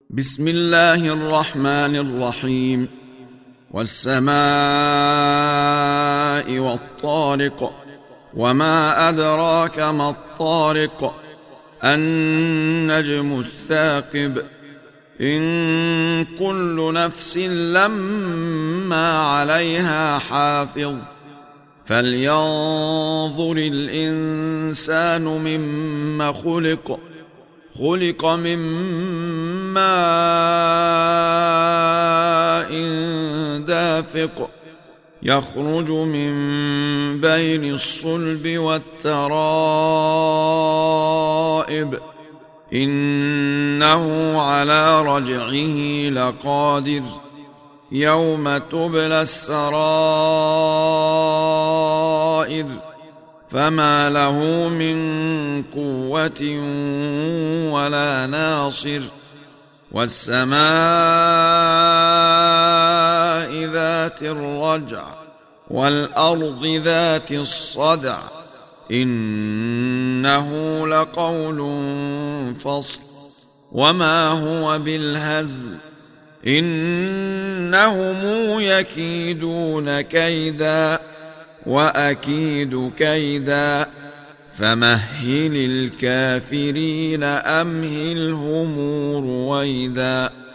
بسم الله الرحمن الرحيم. والسماء والطارق، وما أدراك ما الطارق، النجم الثاقب، إن كل نفس لما عليها حافظ، فلينظر الإنسان مما خلق من ماء دافق، يخرج من بين الصلب والترائب، إنه على رجعه لقادر، يوم تبلى السرائر، فما له من قوة ولا ناصر. والسماء ذات الرجع، والأرض ذات الصدع، إنه لقول فصل، وما هو بالهزل، إنهم يكيدون كيدا وأكيد كيدا، فمهل الكافرين أمهلهم رويدا.